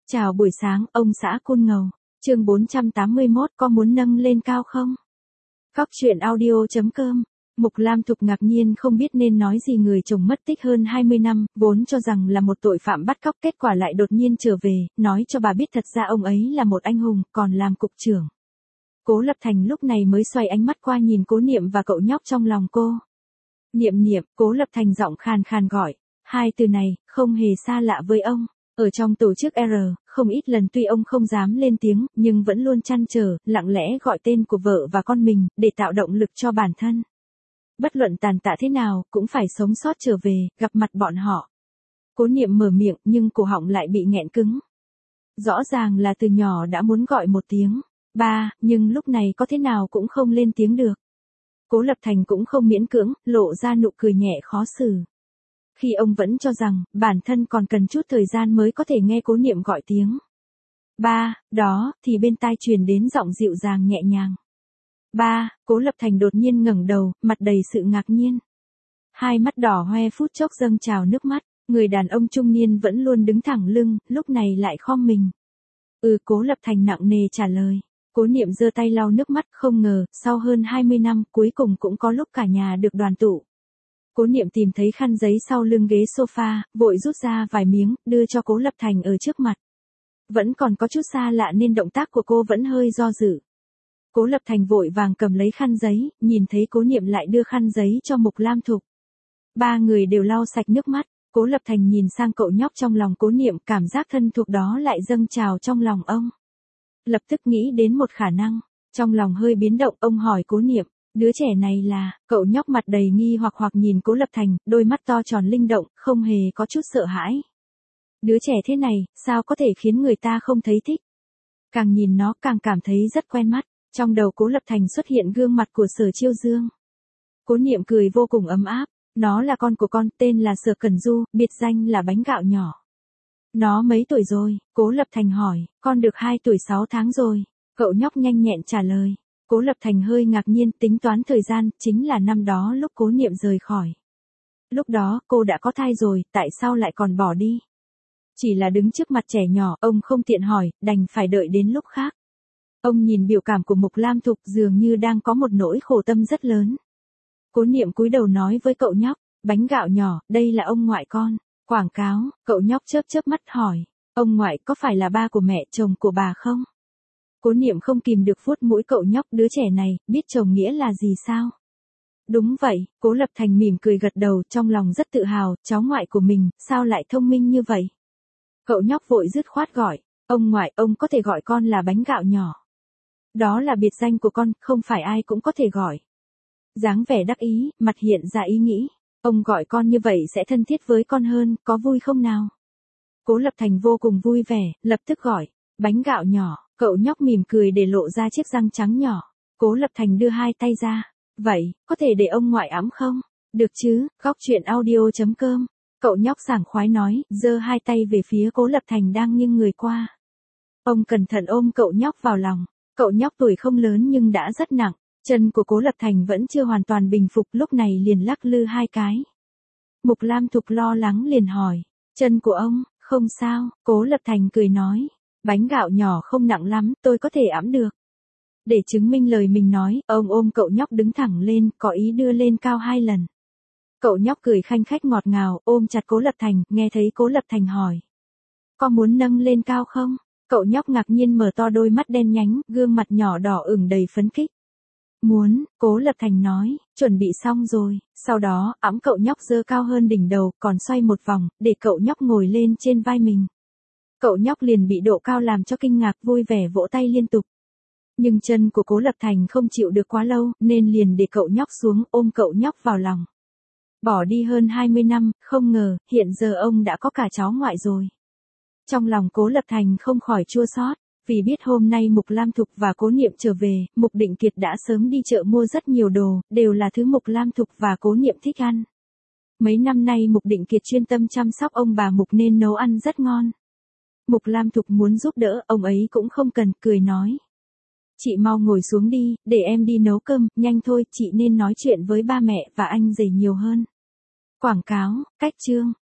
Chào buổi sáng, ông xã Côn Ngầu. Chương 481, có muốn nâng lên cao không? Cóc truyện audio.com. Mục Lam Thục ngạc nhiên không biết nên nói gì, người chồng mất tích hơn 20 năm, vốn cho rằng là một tội phạm bắt cóc, kết quả lại đột nhiên trở về, nói cho bà biết thật ra ông ấy là một anh hùng, còn làm cục trưởng. Cố Lập Thành lúc này mới xoay ánh mắt qua nhìn Cố Niệm và cậu nhóc trong lòng cô. Niệm Niệm, Cố Lập Thành giọng khàn khàn gọi. Hai từ này, không hề xa lạ với ông. Ở trong tổ chức R, không ít lần tuy ông không dám lên tiếng, nhưng vẫn luôn trăn trở, lặng lẽ gọi tên của vợ và con mình, để tạo động lực cho bản thân. Bất luận tàn tạ thế nào, cũng phải sống sót trở về, gặp mặt bọn họ. Cố Niệm mở miệng, nhưng cổ họng lại bị nghẹn cứng. Rõ ràng là từ nhỏ đã muốn gọi một tiếng ba, nhưng lúc này có thế nào cũng không lên tiếng được. Cố Lập Thành cũng không miễn cưỡng, lộ ra nụ cười nhẹ khó xử. Khi ông vẫn cho rằng, bản thân còn cần chút thời gian mới có thể nghe Cố Niệm gọi tiếng ba, đó, thì bên tai truyền đến giọng dịu dàng nhẹ nhàng. Ba, Cố Lập Thành đột nhiên ngẩng đầu, mặt đầy sự ngạc nhiên. Hai mắt đỏ hoe phút chốc dâng trào nước mắt, người đàn ông trung niên vẫn luôn đứng thẳng lưng, lúc này lại khom mình. Cố Lập Thành nặng nề trả lời. Cố Niệm giơ tay lau nước mắt, không ngờ, sau hơn 20 năm, cuối cùng cũng có lúc cả nhà được đoàn tụ. Cố Niệm tìm thấy khăn giấy sau lưng ghế sofa, vội rút ra vài miếng, đưa cho Cố Lập Thành ở trước mặt. Vẫn còn có chút xa lạ nên động tác của cô vẫn hơi do dự. Cố Lập Thành vội vàng cầm lấy khăn giấy, nhìn thấy Cố Niệm lại đưa khăn giấy cho Mục Lam Thục. Ba người đều lau sạch nước mắt, Cố Lập Thành nhìn sang cậu nhóc trong lòng Cố Niệm, cảm giác thân thuộc đó lại dâng trào trong lòng ông. Lập tức nghĩ đến một khả năng, trong lòng hơi biến động, ông hỏi Cố Niệm, đứa trẻ này là, cậu nhóc mặt đầy nghi hoặc nhìn Cố Lập Thành, đôi mắt to tròn linh động, không hề có chút sợ hãi. Đứa trẻ thế này, sao có thể khiến người ta không thấy thích? Càng nhìn nó càng cảm thấy rất quen mắt, trong đầu Cố Lập Thành xuất hiện gương mặt của Sở Chiêu Dương. Cố Niệm cười vô cùng ấm áp, nó là con của con, tên là Sở Cẩn Du, biệt danh là bánh gạo nhỏ. Nó mấy tuổi rồi? Cố Lập Thành hỏi. Con được 2 tuổi 6 tháng rồi. Cậu nhóc nhanh nhẹn trả lời. Cố Lập Thành hơi ngạc nhiên, tính toán thời gian, chính là năm đó lúc Cố Niệm rời khỏi. Lúc đó, cô đã có thai rồi, tại sao lại còn bỏ đi? Chỉ là đứng trước mặt trẻ nhỏ, ông không tiện hỏi, đành phải đợi đến lúc khác. Ông nhìn biểu cảm của Mục Lam Thục, dường như đang có một nỗi khổ tâm rất lớn. Cố Niệm cúi đầu nói với cậu nhóc, bánh gạo nhỏ, đây là ông ngoại con. Quảng cáo, cậu nhóc chớp mắt hỏi, ông ngoại có phải là ba của mẹ chồng của bà không? Cố Niệm không kìm được vuốt mũi cậu nhóc, đứa trẻ này, biết chồng nghĩa là gì sao? Đúng vậy, Cố Lập Thành mỉm cười gật đầu, trong lòng rất tự hào, cháu ngoại của mình, sao lại thông minh như vậy? Cậu nhóc vội dứt khoát gọi, ông ngoại, ông có thể gọi con là bánh gạo nhỏ. Đó là biệt danh của con, không phải ai cũng có thể gọi. Dáng vẻ đắc ý, mặt hiện ra ý nghĩ. Ông gọi con như vậy sẽ thân thiết với con hơn, có vui không nào? Cố Lập Thành vô cùng vui vẻ, lập tức gọi, bánh gạo nhỏ, cậu nhóc mỉm cười để lộ ra chiếc răng trắng nhỏ. Cố Lập Thành đưa hai tay ra, vậy, có thể để ông ngoại ẵm không? Được chứ, Cóc truyện audio.com. Cậu nhóc sảng khoái nói, giơ hai tay về phía Cố Lập Thành đang nghiêng người qua. Ông cẩn thận ôm cậu nhóc vào lòng, cậu nhóc tuổi không lớn nhưng đã rất nặng. Chân của Cố Lập Thành vẫn chưa hoàn toàn bình phục, lúc này liền lắc lư hai cái. Mục Lam Thục lo lắng liền hỏi, chân của ông, không sao? Cố Lập Thành cười nói, bánh gạo nhỏ không nặng lắm, tôi có thể ẵm được. Để chứng minh lời mình nói, ông ôm cậu nhóc đứng thẳng lên, có ý đưa lên cao 2 lần. Cậu nhóc cười khanh khách ngọt ngào, ôm chặt Cố Lập Thành, nghe thấy Cố Lập Thành hỏi, có muốn nâng lên cao không? Cậu nhóc ngạc nhiên mở to đôi mắt đen nhánh, gương mặt nhỏ đỏ ửng đầy phấn khích. Muốn, Cố Lập Thành nói, chuẩn bị xong rồi, sau đó, ẵm cậu nhóc dơ cao hơn đỉnh đầu, còn xoay một vòng, để cậu nhóc ngồi lên trên vai mình. Cậu nhóc liền bị độ cao làm cho kinh ngạc, vui vẻ vỗ tay liên tục. Nhưng chân của Cố Lập Thành không chịu được quá lâu, nên liền để cậu nhóc xuống, ôm cậu nhóc vào lòng. Bỏ đi hơn 20 năm, không ngờ, hiện giờ ông đã có cả cháu ngoại rồi. Trong lòng Cố Lập Thành không khỏi chua xót. Vì biết hôm nay Mục Lam Thục và Cố Niệm trở về, Mục Định Kiệt đã sớm đi chợ mua rất nhiều đồ, đều là thứ Mục Lam Thục và Cố Niệm thích ăn. Mấy năm nay Mục Định Kiệt chuyên tâm chăm sóc ông bà Mục nên nấu ăn rất ngon. Mục Lam Thục muốn giúp đỡ, ông ấy cũng không cần, cười nói. Chị mau ngồi xuống đi, để em đi nấu cơm, nhanh thôi, chị nên nói chuyện với ba mẹ và anh rể nhiều hơn. Quảng cáo, cách chương.